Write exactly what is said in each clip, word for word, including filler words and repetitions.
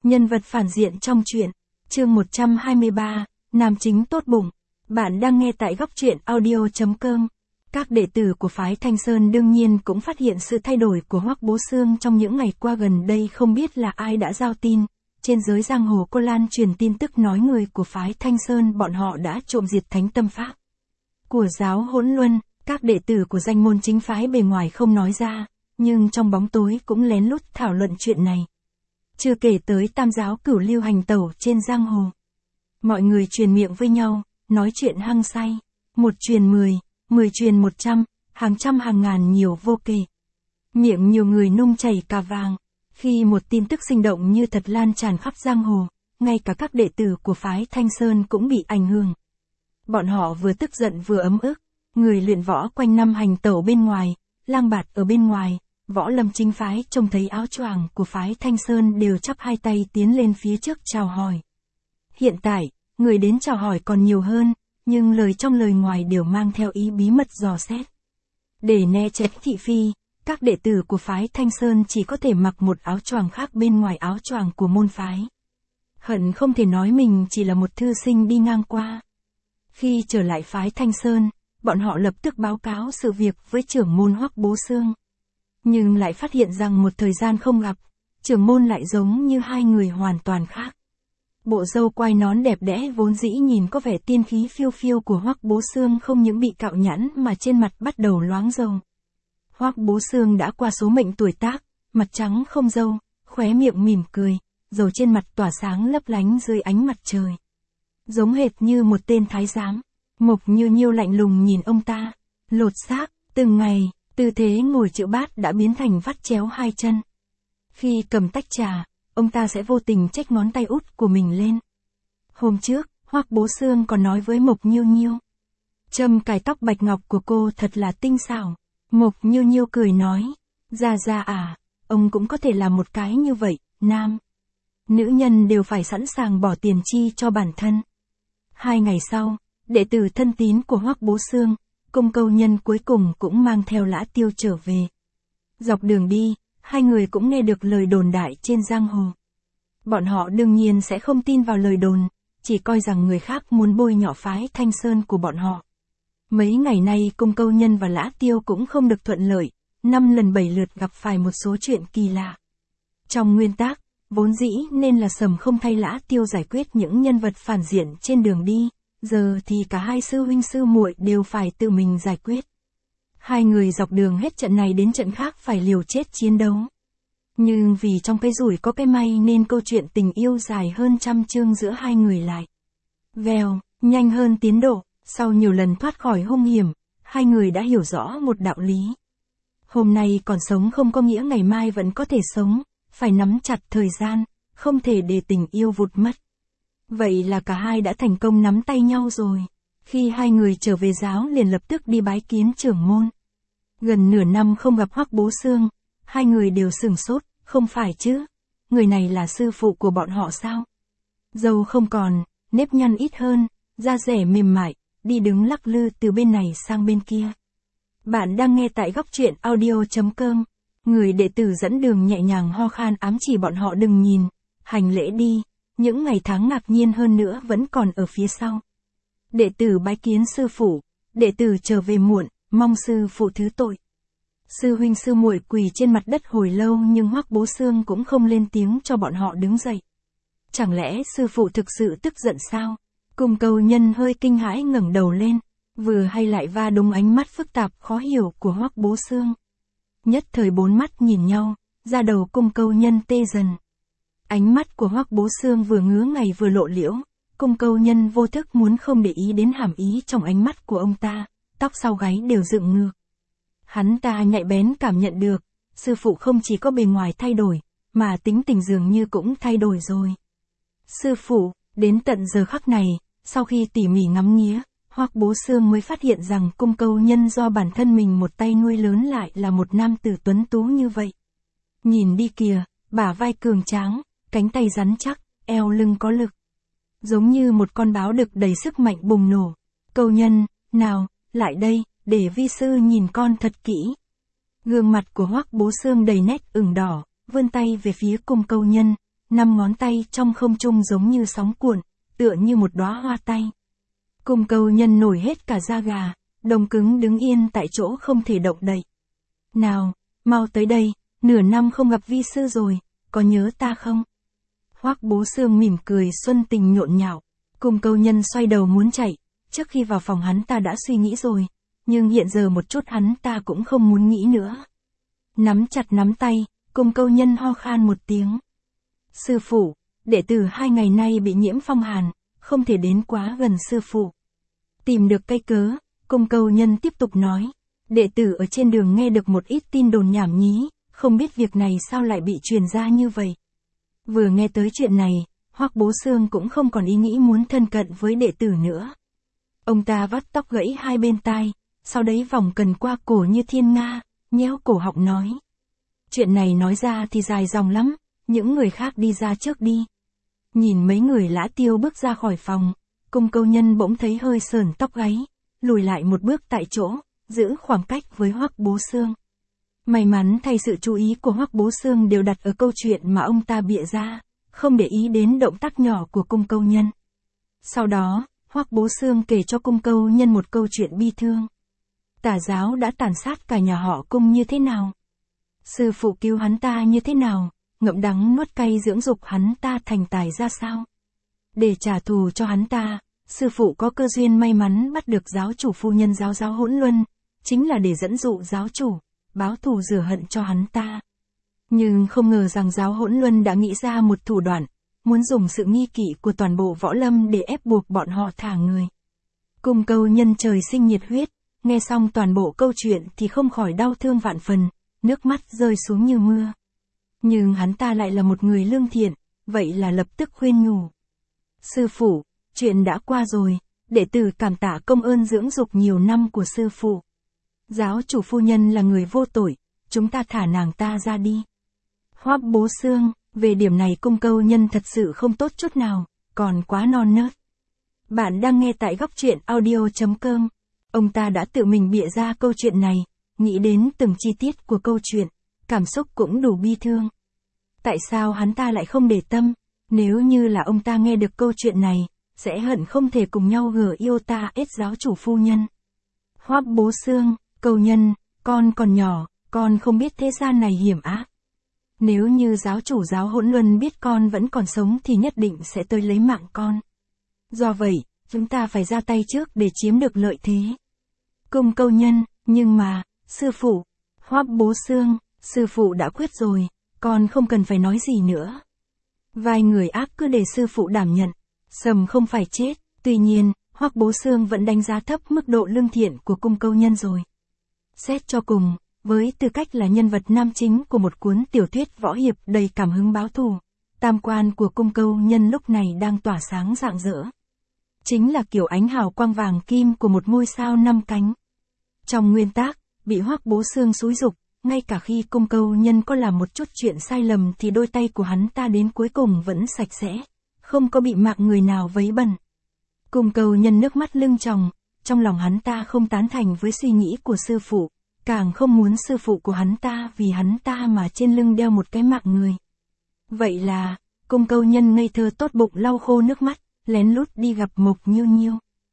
Nhân vật phản diện trong truyện. Chương một trăm hai mươi ba, nam chính tốt bụng. Bạn đang nghe tại góc truyện audio chấm com. Các đệ tử của phái Thanh Sơn đương nhiên cũng phát hiện sự thay đổi của Hoắc Bố Xương trong những ngày qua. Gần đây không biết là ai đã giao tin, trên giới giang hồ cô lan truyền tin tức nói người của phái Thanh Sơn bọn họ đã trộm diệt thánh tâm pháp của giáo Hỗn Luân. Các đệ tử của danh môn chính phái bề ngoài không nói ra, nhưng trong bóng tối cũng lén lút thảo luận chuyện này. Chưa kể tới tam giáo cửu lưu hành tẩu trên giang hồ. Mọi người truyền miệng với nhau, nói chuyện hăng say. Một truyền mười, mười truyền một trăm, hàng trăm hàng ngàn nhiều vô kể. Miệng nhiều người nung chảy cả vàng. Khi một tin tức sinh động như thật lan tràn khắp giang hồ, ngay cả các đệ tử của phái Thanh Sơn cũng bị ảnh hưởng. Bọn họ vừa tức giận vừa ấm ức. Người luyện võ quanh năm hành tẩu bên ngoài, lang bạt ở bên ngoài. Võ lâm chính phái trông thấy áo choàng của phái Thanh Sơn đều chắp hai tay tiến lên phía trước chào hỏi. Hiện tại, người đến chào hỏi còn nhiều hơn, nhưng lời trong lời ngoài đều mang theo ý bí mật dò xét. Để né tránh thị phi, các đệ tử của phái Thanh Sơn chỉ có thể mặc một áo choàng khác bên ngoài áo choàng của môn phái. Hận không thể nói mình chỉ là một thư sinh đi ngang qua. Khi trở lại phái Thanh Sơn, bọn họ lập tức báo cáo sự việc với trưởng môn Hoắc Bố Xương. Nhưng lại phát hiện rằng một thời gian không gặp, trưởng môn lại giống như hai người hoàn toàn khác. Bộ râu quai nón đẹp đẽ vốn dĩ nhìn có vẻ tiên khí phiêu phiêu của Hoắc Bố Xương không những bị cạo nhẵn mà trên mặt bắt đầu loáng râu. Hoắc Bố Xương đã qua số mệnh tuổi tác, mặt trắng không râu, khóe miệng mỉm cười, râu trên mặt tỏa sáng lấp lánh dưới ánh mặt trời. Giống hệt như một tên thái giám. Mộc Như Nhiêu lạnh lùng nhìn ông ta, lột xác, từng ngày. Tư thế ngồi chữ bát đã biến thành vắt chéo hai chân. Khi cầm tách trà, ông ta sẽ vô tình chếch ngón tay út của mình lên. Hôm trước, Hoắc Bố Xương còn nói với Mộc Như Nhiêu. Châm cài tóc bạch ngọc của cô thật là tinh xảo. Mộc Như Nhiêu cười nói. Ra ra à, ông cũng có thể làm một cái như vậy, nam. Nữ nhân đều phải sẵn sàng bỏ tiền chi cho bản thân. Hai ngày sau, đệ tử thân tín của Hoắc Bố Xương, Cung Câu Nhân cuối cùng cũng mang theo Lã Tiêu trở về. Dọc đường đi, hai người cũng nghe được lời đồn đại trên giang hồ. Bọn họ đương nhiên sẽ không tin vào lời đồn, chỉ coi rằng người khác muốn bôi nhọ phái Thanh Sơn của bọn họ. Mấy ngày nay Cung Câu Nhân và Lã Tiêu cũng không được thuận lợi, năm lần bảy lượt gặp phải một số chuyện kỳ lạ. Trong nguyên tắc, vốn dĩ nên là Sầm không thay Lã Tiêu giải quyết những nhân vật phản diện trên đường đi. Giờ thì cả hai sư huynh sư muội đều phải tự mình giải quyết. Hai người dọc đường hết trận này đến trận khác phải liều chết chiến đấu. Nhưng vì trong cái rủi có cái may nên câu chuyện tình yêu dài hơn trăm chương giữa hai người lại. Vèo, nhanh hơn tiến độ, sau nhiều lần thoát khỏi hung hiểm, hai người đã hiểu rõ một đạo lý. Hôm nay còn sống không có nghĩa ngày mai vẫn có thể sống, phải nắm chặt thời gian, không thể để tình yêu vụt mất. Vậy là cả hai đã thành công nắm tay nhau rồi. Khi hai người trở về giáo liền lập tức đi bái kiến trưởng môn. Gần nửa năm không gặp Hoắc Bố Xương, hai người đều sửng sốt, không phải chứ? Người này là sư phụ của bọn họ sao? Râu không còn, nếp nhăn ít hơn, da dẻ mềm mại, đi đứng lắc lư từ bên này sang bên kia. Bạn đang nghe tại góc truyện audio chấm com. Người đệ tử dẫn đường nhẹ nhàng ho khan ám chỉ bọn họ đừng nhìn, hành lễ đi. Những ngày tháng ngạc nhiên hơn nữa vẫn còn ở phía sau. Đệ tử bái kiến sư phụ, đệ tử trở về muộn, mong sư phụ thứ tội. Sư huynh sư muội quỳ trên mặt đất hồi lâu nhưng Hoắc Bố Xương cũng không lên tiếng cho bọn họ đứng dậy. Chẳng lẽ sư phụ thực sự tức giận sao? Cung Câu Nhân hơi kinh hãi ngẩng đầu lên, vừa hay lại va đúng ánh mắt phức tạp khó hiểu của Hoắc Bố Xương. Nhất thời bốn mắt nhìn nhau, da đầu Cung Câu Nhân tê dần. Ánh mắt của Hoắc Bố Xương vừa ngứa ngày vừa lộ liễu, Cung Câu Nhân vô thức muốn không để ý đến hàm ý trong ánh mắt của ông ta, tóc sau gáy đều dựng ngược. Hắn ta nhạy bén cảm nhận được, sư phụ không chỉ có bề ngoài thay đổi, mà tính tình dường như cũng thay đổi rồi. Sư phụ, đến tận giờ khắc này, sau khi tỉ mỉ ngắm nghía, Hoắc Bố Xương mới phát hiện rằng Cung Câu Nhân do bản thân mình một tay nuôi lớn lại là một nam tử tuấn tú như vậy. Nhìn đi kìa, bả vai cường tráng, cánh tay rắn chắc, eo lưng có lực. Giống như một con báo đực đầy sức mạnh bùng nổ. Câu Nhân, nào, lại đây, để vi sư nhìn con thật kỹ. Gương mặt của Hoắc Bố Xương đầy nét ửng đỏ, vươn tay về phía Cung Câu Nhân, năm ngón tay trong không trung giống như sóng cuộn, tựa như một đóa hoa tay. Cung câu nhân nổi hết cả da gà, đông cứng đứng yên tại chỗ không thể động đậy. Nào, mau tới đây, nửa năm không gặp vi sư rồi, có nhớ ta không? Hoắc Bố Xương mỉm cười xuân tình nhộn nhạo. Cung câu nhân xoay đầu muốn chạy, trước khi vào phòng hắn ta đã suy nghĩ rồi, nhưng hiện giờ một chút hắn ta cũng không muốn nghĩ nữa. Nắm chặt nắm tay, cung câu nhân ho khan một tiếng. Sư phụ, đệ tử hai ngày nay bị nhiễm phong hàn, không thể đến quá gần sư phụ. Tìm được cây cớ, cung câu nhân tiếp tục nói. Đệ tử ở trên đường nghe được một ít tin đồn nhảm nhí, không biết việc này sao lại bị truyền ra như vậy. Vừa nghe tới chuyện này, Hoắc Bố Xương cũng không còn ý nghĩ muốn thân cận với đệ tử nữa. Ông ta vắt tóc gãy hai bên tai, sau đấy vòng cần qua cổ như thiên nga, nhéo cổ họng nói. Chuyện này nói ra thì dài dòng lắm, những người khác đi ra trước đi. Nhìn mấy người Lã Tiêu bước ra khỏi phòng, cung câu nhân bỗng thấy hơi sờn tóc gáy, lùi lại một bước tại chỗ, giữ khoảng cách với Hoắc Bố Xương. May mắn thay sự chú ý của Hoắc Bố Xương đều đặt ở câu chuyện mà ông ta bịa ra, không để ý đến động tác nhỏ của cung câu nhân. Sau đó, Hoắc Bố Xương kể cho cung câu nhân một câu chuyện bi thương. Tà giáo đã tàn sát cả nhà họ Cung như thế nào? Sư phụ cứu hắn ta như thế nào? Ngậm đắng nuốt cay dưỡng dục hắn ta thành tài ra sao? Để trả thù cho hắn ta, sư phụ có cơ duyên may mắn bắt được giáo chủ phu nhân giáo giáo Hỗn Luân, chính là để dẫn dụ giáo chủ, báo thù rửa hận cho hắn ta. Nhưng không ngờ rằng giáo Hỗn Luân đã nghĩ ra một thủ đoạn, muốn dùng sự nghi kỵ của toàn bộ võ lâm để ép buộc bọn họ thả người. Cung câu nhân trời sinh nhiệt huyết, nghe xong toàn bộ câu chuyện thì không khỏi đau thương vạn phần, nước mắt rơi xuống như mưa. Nhưng hắn ta lại là một người lương thiện, vậy là lập tức khuyên nhủ. Sư phụ, chuyện đã qua rồi, đệ tử cảm tạ công ơn dưỡng dục nhiều năm của sư phụ. Giáo chủ phu nhân là người vô tội, chúng ta thả nàng ta ra đi. Hoắc Bố Xương, về điểm này cung câu nhân thật sự không tốt chút nào, còn quá non nớt. Bạn đang nghe tại góc truyện audio chấm com. Ông ta đã tự mình bịa ra câu chuyện này, nghĩ đến từng chi tiết của câu chuyện, cảm xúc cũng đủ bi thương. Tại sao hắn ta lại không để tâm, nếu như là ông ta nghe được câu chuyện này, sẽ hận không thể cùng nhau gờ yêu ta ết giáo chủ phu nhân. Hoắc Bố Xương, câu nhân, con còn nhỏ, con không biết thế gian này hiểm ác. Nếu như giáo chủ giáo Hỗn Luân biết con vẫn còn sống thì nhất định sẽ tới lấy mạng con. Do vậy, chúng ta phải ra tay trước để chiếm được lợi thế. Cung câu nhân, nhưng mà, sư phụ, Hoắc Bố Xương, sư phụ đã quyết rồi, con không cần phải nói gì nữa. Vài người ác cứ để sư phụ đảm nhận, Sầm không phải chết, tuy nhiên, Hoắc Bố Xương vẫn đánh giá thấp mức độ lương thiện của cung câu nhân rồi. Xét cho cùng, với tư cách là nhân vật nam chính của một cuốn tiểu thuyết võ hiệp đầy cảm hứng báo thù, tam quan của cung câu nhân lúc này đang tỏa sáng rạng rỡ. Chính là kiểu ánh hào quang vàng kim của một ngôi sao năm cánh. Trong nguyên tác, bị Hoắc Bố Xương xúi giục, ngay cả khi cung câu nhân có làm một chút chuyện sai lầm thì đôi tay của hắn ta đến cuối cùng vẫn sạch sẽ, không có bị mạng người nào vấy bẩn. Cung câu nhân nước mắt lưng tròng, trong lòng hắn ta không tán thành với suy nghĩ của sư phụ, càng không muốn sư phụ của hắn ta vì hắn ta mà trên lưng đeo một cái mạng người. Vậy là, cung câu nhân ngây thơ tốt bụng lau khô nước mắt, lén lút đi gặp Mộc Nhiêu Nhiêu.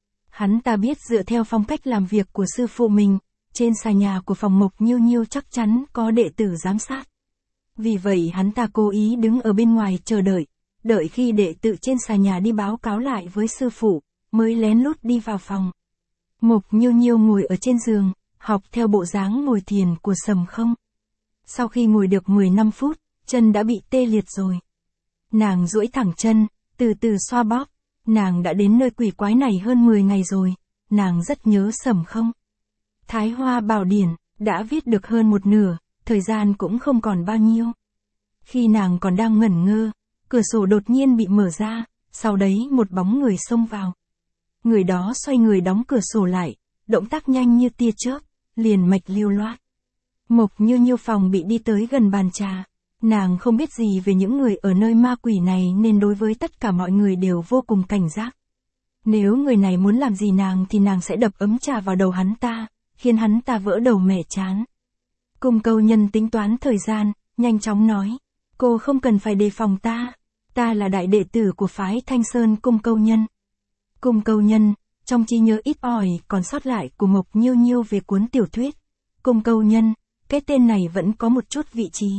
Hắn ta biết dựa theo phong cách làm việc của sư phụ mình, trên xà nhà của phòng Mộc Nhiêu Nhiêu chắc chắn có đệ tử giám sát. Vì vậy hắn ta cố ý đứng ở bên ngoài chờ đợi, đợi khi đệ tử trên xà nhà đi báo cáo lại với sư phụ, mới lén lút đi vào phòng. Mộc Nhiêu Nhiêu ngồi ở trên giường, học theo bộ dáng ngồi thiền của Sầm Không. Sau khi ngồi được mười lăm phút, chân đã bị tê liệt rồi. Nàng duỗi thẳng chân, từ từ xoa bóp, nàng đã đến nơi quỷ quái này hơn mười ngày rồi, nàng rất nhớ Sầm Không. Thái Hoa Bảo Điển, đã viết được hơn một nửa, thời gian cũng không còn bao nhiêu. Khi nàng còn đang ngẩn ngơ, cửa sổ đột nhiên bị mở ra, sau đấy một bóng người xông vào. Người đó xoay người đóng cửa sổ lại, động tác nhanh như tia chớp, liền mạch lưu loát. Mộc Nhiêu Nhiêu phòng bị đi tới gần bàn trà. Nàng không biết gì về những người ở nơi ma quỷ này nên đối với tất cả mọi người đều vô cùng cảnh giác. Nếu người này muốn làm gì nàng thì nàng sẽ đập ấm trà vào đầu hắn ta, khiến hắn ta vỡ đầu mẻ chán. Cung câu nhân tính toán thời gian, nhanh chóng nói, cô không cần phải đề phòng ta, Ta là đại đệ tử của phái Thanh Sơn Cung Câu Nhân. Cung Câu Nhân, trong trí nhớ ít ỏi còn sót lại của Mộc Nhiêu Nhiêu về cuốn tiểu thuyết Cung Câu Nhân, cái tên này vẫn có một chút vị trí.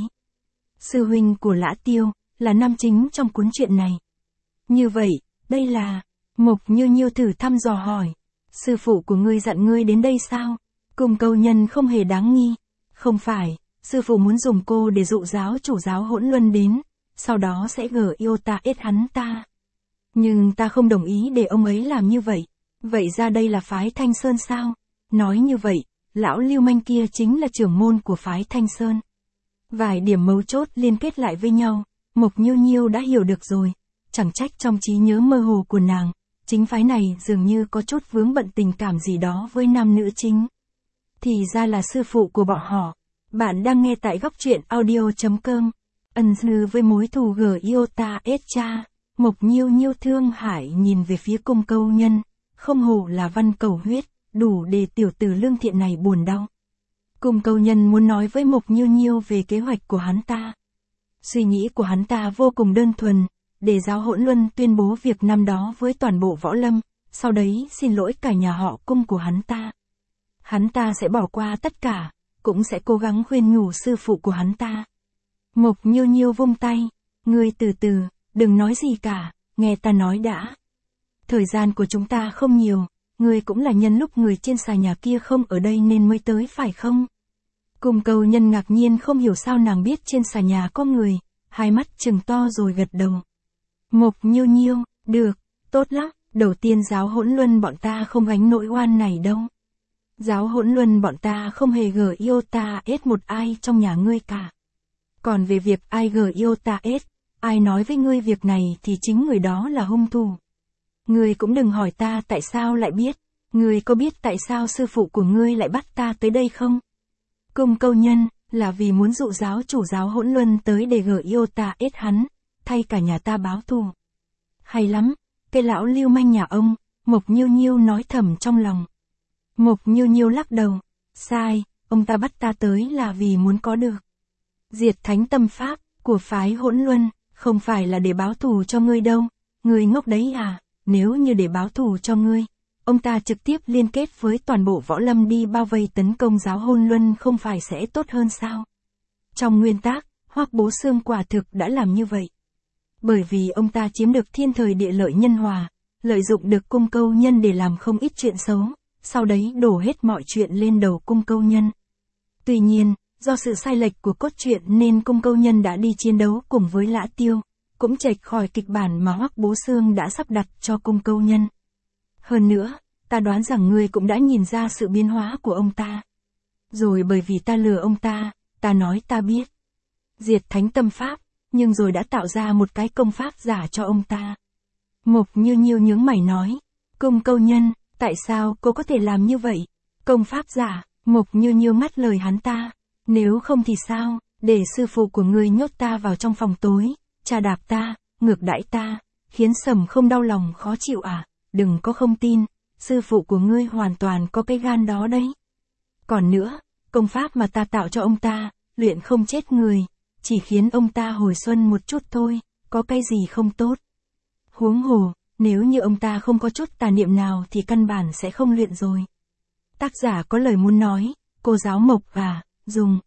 Sư huynh của Lã Tiêu, là nam chính trong cuốn truyện này. Như vậy, đây là... Mộc Nhiêu Nhiêu thử thăm dò hỏi. Sư phụ của ngươi dặn ngươi đến đây sao? Cung Câu Nhân không hề đáng nghi. Không phải, sư phụ muốn dùng cô để dụ giáo chủ giáo Hỗn Luân đến, sau đó sẽ gở yêu ta ết hắn ta. Nhưng ta không đồng ý để ông ấy làm như vậy. Vậy ra đây là phái Thanh Sơn sao? Nói như vậy, lão lưu manh kia chính là trưởng môn của phái Thanh Sơn. Vài điểm mấu chốt liên kết lại với nhau, Mộc Nhiêu Nhiêu đã hiểu được rồi. Chẳng trách trong trí nhớ mơ hồ của nàng, chính phái này dường như có chút vướng bận tình cảm gì đó với nam nữ chính. Thì ra là sư phụ của bọn họ. Bạn đang nghe tại góc truyện audio.com. Ân dư với mối thù gở yêu ta ết cha. Mộc Nhiêu Nhiêu thương hại nhìn về phía Cung Câu Nhân. Không hổ là văn cầu huyết, đủ để tiểu tử lương thiện này buồn đau. Cung Câu Nhân muốn nói với Mộc Nhiêu Nhiêu về kế hoạch của hắn ta. Suy nghĩ của hắn ta vô cùng đơn thuần, để giáo Hỗn Luân tuyên bố việc năm đó với toàn bộ võ lâm, sau đấy xin lỗi cả nhà họ Cung của hắn ta. Hắn ta sẽ bỏ qua tất cả, cũng sẽ cố gắng khuyên nhủ sư phụ của hắn ta. Mộc Nhiêu Nhiêu vung tay, ngươi từ từ, đừng nói gì cả, nghe ta nói đã. Thời gian của chúng ta không nhiều, ngươi cũng là nhân lúc người trên xà nhà kia không ở đây nên mới tới phải không? Cung Câu Nhân ngạc nhiên không hiểu sao nàng biết trên xà nhà có người, hai mắt trừng to rồi gật đầu. Mộc Nhiêu Nhiêu, được, tốt lắm, đầu tiên giáo Hỗn Luân bọn ta không gánh nỗi oan này đâu. Giáo Hỗn Luân bọn ta không hề gở yêu ta ết một ai trong nhà ngươi cả. Còn về việc ai gở yêu ta ết, ai nói với ngươi việc này thì chính người đó là hung thủ. Ngươi cũng đừng hỏi ta tại sao lại biết, ngươi có biết tại sao sư phụ của ngươi lại bắt ta tới đây không? Cung Câu Nhân, là vì muốn dụ giáo chủ giáo Hỗn Luân tới để gở yêu ta ết hắn, thay cả nhà ta báo thù. Hay lắm, cái lão lưu manh nhà ông, Mộc Nhiêu Nhiêu nói thầm trong lòng. Mộc Nhiêu Nhiêu lắc đầu, sai, ông ta bắt ta tới là vì muốn có được diệt thánh tâm pháp của phái Hỗn Luân, không phải là để báo thù cho ngươi đâu, ngươi ngốc đấy à, nếu như để báo thù cho ngươi, ông ta trực tiếp liên kết với toàn bộ võ lâm đi bao vây tấn công giáo Hỗn Luân không phải sẽ tốt hơn sao? Trong nguyên tắc, Hoắc Bố Xương quả thực đã làm như vậy. Bởi vì ông ta chiếm được thiên thời địa lợi nhân hòa, lợi dụng được Cung Câu Nhân để làm không ít chuyện xấu, sau đấy đổ hết mọi chuyện lên đầu Cung Câu Nhân. Tuy nhiên, do sự sai lệch của cốt truyện nên Cung Câu Nhân đã đi chiến đấu cùng với Lã Tiêu, cũng chệch khỏi kịch bản mà Hoắc Bố Xương đã sắp đặt cho Cung Câu Nhân. Hơn nữa, ta đoán rằng ngươi cũng đã nhìn ra sự biến hóa của ông ta. Rồi bởi vì ta lừa ông ta, ta nói ta biết diệt thánh tâm pháp, nhưng rồi đã tạo ra một cái công pháp giả cho ông ta. Mộc Nhiêu Nhiêu nhướng mày nói, Cung Câu Nhân, tại sao cô có thể làm như vậy? Công pháp giả, Mộc Nhiêu Nhiêu ngắt lời hắn ta, nếu không thì sao, để sư phụ của ngươi nhốt ta vào trong phòng tối, trà đạp ta, ngược đãi ta, khiến Sầm không đau lòng khó chịu à? Đừng có không tin, sư phụ của ngươi hoàn toàn có cái gan đó đấy. Còn nữa, công pháp mà ta tạo cho ông ta, luyện không chết người, chỉ khiến ông ta hồi xuân một chút thôi, có cái gì không tốt. Huống hồ, nếu như ông ta không có chút tà niệm nào thì căn bản sẽ không luyện rồi. Tác giả có lời muốn nói, cô giáo Mộc à, dùng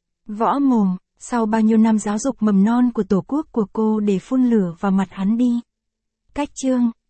võ mồm, sau bao nhiêu năm giáo dục mầm non của tổ quốc của cô để phun lửa vào mặt hắn đi. Cách chương